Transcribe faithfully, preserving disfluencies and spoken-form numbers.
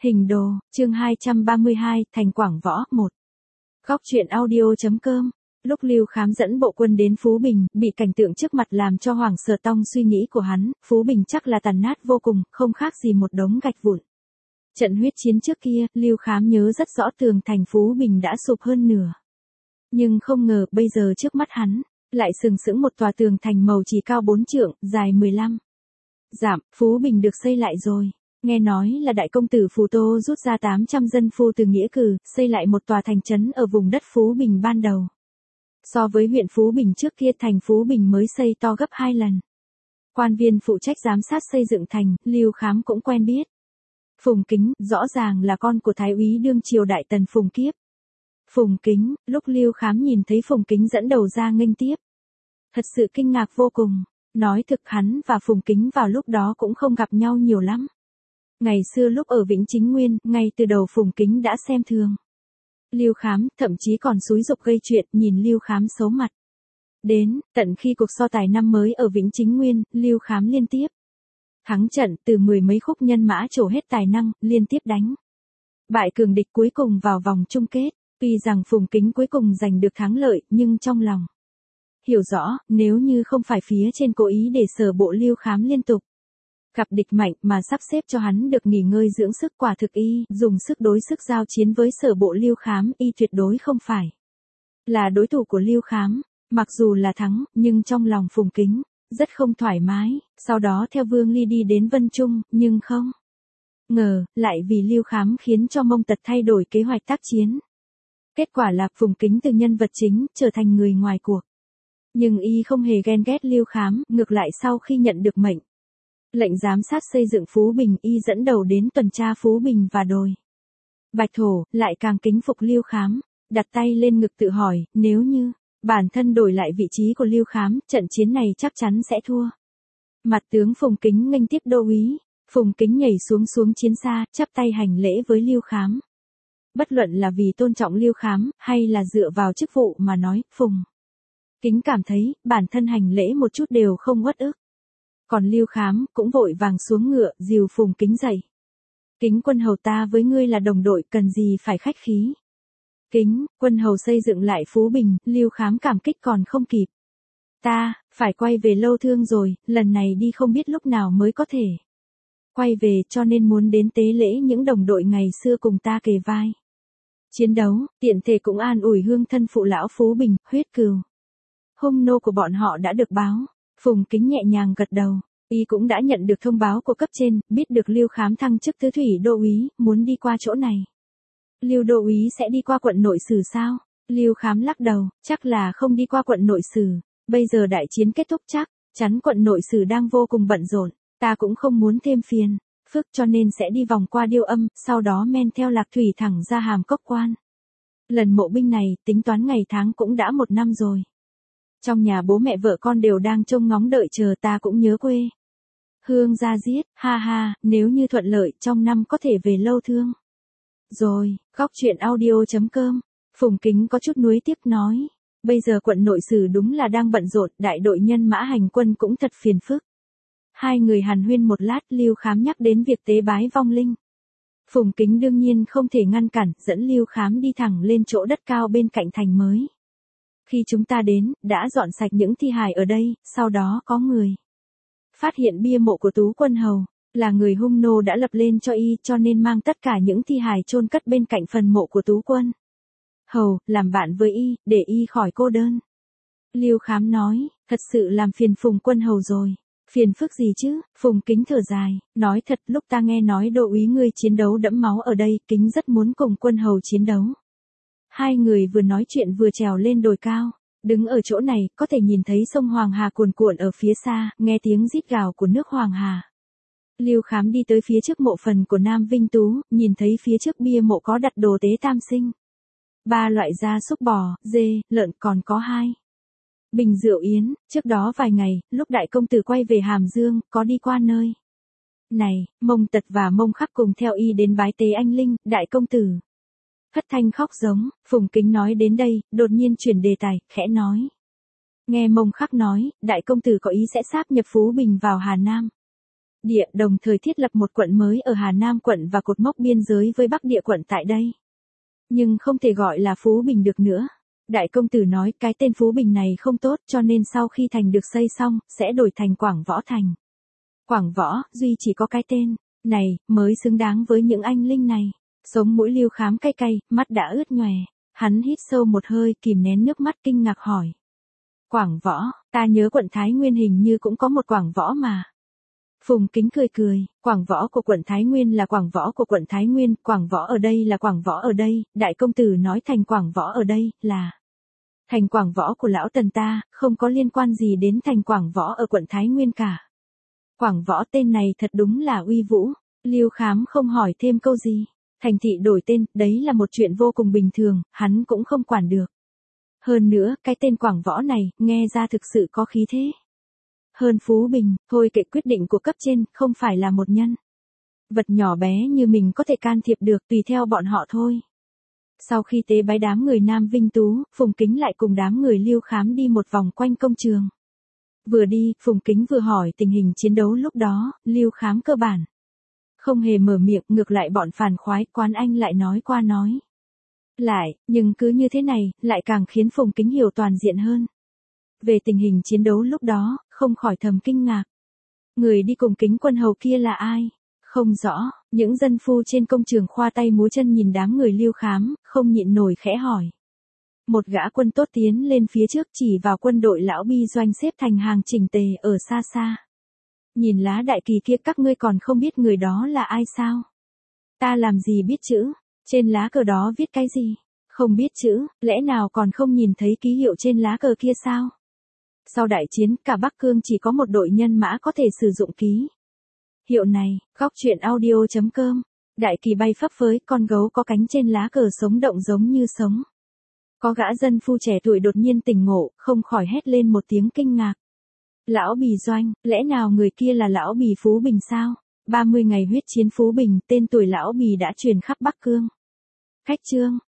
Hình đồ, chương hai trăm ba mươi hai, Thành Quảng Võ, một. Góc truyện audio.com. Lúc Lưu Khám dẫn bộ quân đến Phú Bình, bị cảnh tượng trước mặt làm cho hoảng sợ tong suy nghĩ của hắn, Phú Bình chắc là tàn nát vô cùng, không khác gì một đống gạch vụn. Trận huyết chiến trước kia, Lưu Khám nhớ rất rõ tường thành Phú Bình đã sụp hơn nửa. Nhưng không ngờ, bây giờ trước mắt hắn, lại sừng sững một tòa tường thành màu chỉ cao bốn trượng, dài mười lăm dặm, Phú Bình được xây lại rồi. Nghe nói là đại công tử Phù Tô rút ra tám trăm dân phu từ nghĩa cử, xây lại một tòa thành trấn ở vùng đất Phú Bình ban đầu. So với huyện Phú Bình trước kia, thành Phú Bình mới xây to gấp hai lần. Quan viên phụ trách giám sát xây dựng thành, Lưu Khám cũng quen biết. Phùng Kính, rõ ràng là con của Thái úy đương triều đại tần Phùng Kiếp. Phùng Kính, lúc Lưu Khám nhìn thấy Phùng Kính dẫn đầu ra nghênh tiếp. Thật sự kinh ngạc vô cùng, nói thực hắn và Phùng Kính vào lúc đó cũng không gặp nhau nhiều lắm. Ngày xưa lúc ở Vĩnh Chính Nguyên, ngay từ đầu Phùng Kính đã xem thường Lưu Khám, thậm chí còn xúi giục gây chuyện, nhìn Lưu Khám xấu mặt. Đến, tận khi cuộc so tài năm mới ở Vĩnh Chính Nguyên, Lưu Khám liên tiếp thắng trận, từ mười mấy khúc nhân mã trổ hết tài năng, liên tiếp đánh bại cường địch, cuối cùng vào vòng chung kết. Tuy rằng Phùng Kính cuối cùng giành được thắng lợi, nhưng trong lòng hiểu rõ, nếu như không phải phía trên cố ý để sở bộ Lưu Khám liên tục gặp địch mạnh mà sắp xếp cho hắn được nghỉ ngơi dưỡng sức, quả thực y dùng sức đối sức giao chiến với sở bộ Lưu Khám, y tuyệt đối không phải là đối thủ của Lưu Khám. Mặc dù là thắng, nhưng trong lòng Phùng Kính rất không thoải mái. Sau đó theo Vương Ly đi đến Vân Trung, nhưng không ngờ lại vì Lưu Khám khiến cho Mông Tật thay đổi kế hoạch tác chiến. Kết quả là Phùng Kính từ nhân vật chính trở thành người ngoài cuộc. Nhưng y không hề ghen ghét Lưu Khám, ngược lại sau khi nhận được mệnh lệnh giám sát xây dựng Phú Bình, y dẫn đầu đến tuần tra Phú Bình và đồi Bạch Thổ, lại càng kính phục Lưu Khám, đặt tay lên ngực tự hỏi, nếu như bản thân đổi lại vị trí của Lưu Khám, trận chiến này chắc chắn sẽ thua. Mặt tướng Phùng Kính nghênh tiếp đô úy. Phùng Kính nhảy xuống xuống chiến xa, chắp tay hành lễ với Lưu Khám. Bất luận là vì tôn trọng Lưu Khám, hay là dựa vào chức vụ mà nói, Phùng Kính cảm thấy, bản thân hành lễ một chút đều không uất ức. Còn Lưu Khám, cũng vội vàng xuống ngựa, dìu Phùng Kính dậy. Kính quân hầu, ta với ngươi là đồng đội, cần gì phải khách khí. Kính, quân hầu xây dựng lại Phú Bình, Lưu Khám cảm kích còn không kịp. Ta, phải quay về Lâu Thương rồi, lần này đi không biết lúc nào mới có thể quay về, cho nên muốn đến tế lễ những đồng đội ngày xưa cùng ta kề vai chiến đấu, tiện thể cũng an ủi hương thân phụ lão Phú Bình, huyết cừu hung nô của bọn họ đã được báo. Phùng Kính nhẹ nhàng gật đầu, y cũng đã nhận được thông báo của cấp trên, biết được Lưu Khám thăng chức tứ thủy đô úy, muốn đi qua chỗ này. Lưu đô úy sẽ đi qua quận Nội Sử sao? Lưu Khám lắc đầu, chắc là không đi qua quận Nội Sử, bây giờ đại chiến kết thúc chắc chắn quận Nội Sử đang vô cùng bận rộn, ta cũng không muốn thêm phiền phức, cho nên sẽ đi vòng qua Điêu Âm, sau đó men theo Lạc Thủy thẳng ra Hàm Cốc Quan. Lần mộ binh này, tính toán ngày tháng cũng đã một năm rồi. Trong nhà bố mẹ vợ con đều đang trông ngóng đợi chờ, ta cũng nhớ quê hương ra giết, ha ha, nếu như thuận lợi, trong năm có thể về Lâu Thương. Rồi, góc truyện audio.com. Phùng Kính có chút nuối tiếc nói, bây giờ quận Nội Sử đúng là đang bận rộn, đại đội nhân mã hành quân cũng thật phiền phức. Hai người hàn huyên một lát, Lưu Khám nhắc đến việc tế bái vong linh. Phùng Kính đương nhiên không thể ngăn cản, dẫn Lưu Khám đi thẳng lên chỗ đất cao bên cạnh thành mới. Khi chúng ta đến, đã dọn sạch những thi hài ở đây, sau đó có người phát hiện bia mộ của Tú Quân Hầu, là người hung nô đã lập lên cho y, cho nên mang tất cả những thi hài chôn cất bên cạnh phần mộ của Tú Quân Hầu, làm bạn với y, để y khỏi cô đơn. Lưu Khám nói, thật sự làm phiền Phùng Quân Hầu rồi. Phiền phức gì chứ? Phùng Kính thở dài, nói thật, lúc ta nghe nói đô úy ngươi chiến đấu đẫm máu ở đây, Kính rất muốn cùng Quân Hầu chiến đấu. Hai người vừa nói chuyện vừa trèo lên đồi cao, đứng ở chỗ này, có thể nhìn thấy sông Hoàng Hà cuồn cuộn ở phía xa, nghe tiếng rít gào của nước Hoàng Hà. Lưu Khám đi tới phía trước mộ phần của Nam Vinh Tú, nhìn thấy phía trước bia mộ có đặt đồ tế tam sinh. Ba loại gia súc bò, dê, lợn, còn có hai bình rượu yến. Trước đó vài ngày, lúc đại công tử quay về Hàm Dương, có đi qua nơi này, Mông Tật và Mông Khắc cùng theo y đến bái tế anh linh, đại công tử thất thanh khóc giống. Phùng Kính nói đến đây, đột nhiên chuyển đề tài, khẽ nói. Nghe Mông Khắc nói, đại công tử có ý sẽ sáp nhập Phú Bình vào Hà Nam. địa, đồng thời thiết lập một quận mới ở Hà Nam quận và cột mốc biên giới với Bắc Địa quận tại đây. Nhưng không thể gọi là Phú Bình được nữa. Đại công tử nói cái tên Phú Bình này không tốt cho nên sau khi thành được xây xong, sẽ đổi thành Quảng Võ Thành. Quảng Võ, duy chỉ có cái tên này, mới xứng đáng với những anh linh này. Sống mũi Lưu Khám cay cay, mắt đã ướt nhòe. Hắn hít sâu một hơi, kìm nén nước mắt kinh ngạc hỏi. Quảng Võ, ta nhớ quận Thái Nguyên hình như cũng có một Quảng Võ mà. Phùng Kính cười cười, Quảng Võ của quận Thái Nguyên là Quảng Võ của quận Thái Nguyên, Quảng Võ ở đây là Quảng Võ ở đây, đại công tử nói thành Quảng Võ ở đây, là thành Quảng Võ của lão Tần ta, không có liên quan gì đến thành Quảng Võ ở quận Thái Nguyên cả. Quảng Võ tên này thật đúng là uy vũ, Lưu Khám không hỏi thêm câu gì. Thành thị đổi tên, đấy là một chuyện vô cùng bình thường, hắn cũng không quản được. Hơn nữa, cái tên Quảng Võ này, nghe ra thực sự có khí thế. Hơn Phú Bình, thôi kệ quyết định của cấp trên, không phải là một nhân vật nhỏ bé như mình có thể can thiệp được, tùy theo bọn họ thôi. Sau khi tế bái đám người Nam Vinh Tú, Phùng Kính lại cùng đám người Lưu Khám đi một vòng quanh công trường. Vừa đi, Phùng Kính vừa hỏi tình hình chiến đấu lúc đó, Lưu Khám cơ bản không hề mở miệng, ngược lại bọn phàn khoái Quán Anh lại nói qua nói lại, nhưng cứ như thế này, lại càng khiến Phùng Kính hiểu toàn diện hơn. Về tình hình chiến đấu lúc đó, không khỏi thầm kinh ngạc. Người đi cùng Kính Quân Hầu kia là ai? Không rõ, những dân phu trên công trường khoa tay múa chân nhìn đám người Lưu Khám, không nhịn nổi khẽ hỏi. Một gã quân tốt tiến lên phía trước chỉ vào quân đội lão Bi Doanh xếp thành hàng chỉnh tề ở xa xa. Nhìn lá đại kỳ kia các ngươi còn không biết người đó là ai sao? Ta làm gì biết chữ? Trên lá cờ đó viết cái gì? Không biết chữ, lẽ nào còn không nhìn thấy ký hiệu trên lá cờ kia sao? Sau đại chiến, cả Bắc Cương chỉ có một đội nhân mã có thể sử dụng ký hiệu này. Góc truyện audio chấm com. Đại kỳ bay phấp phới, con gấu có cánh trên lá cờ sống động giống như sống. Có gã dân phu trẻ tuổi đột nhiên tỉnh ngộ, không khỏi hét lên một tiếng kinh ngạc. Lão Bì Doanh, lẽ nào người kia là lão Bì Phú Bình sao? ba mươi ngày huyết chiến Phú Bình, tên tuổi lão Bì đã truyền khắp Bắc Cương. Khách chương.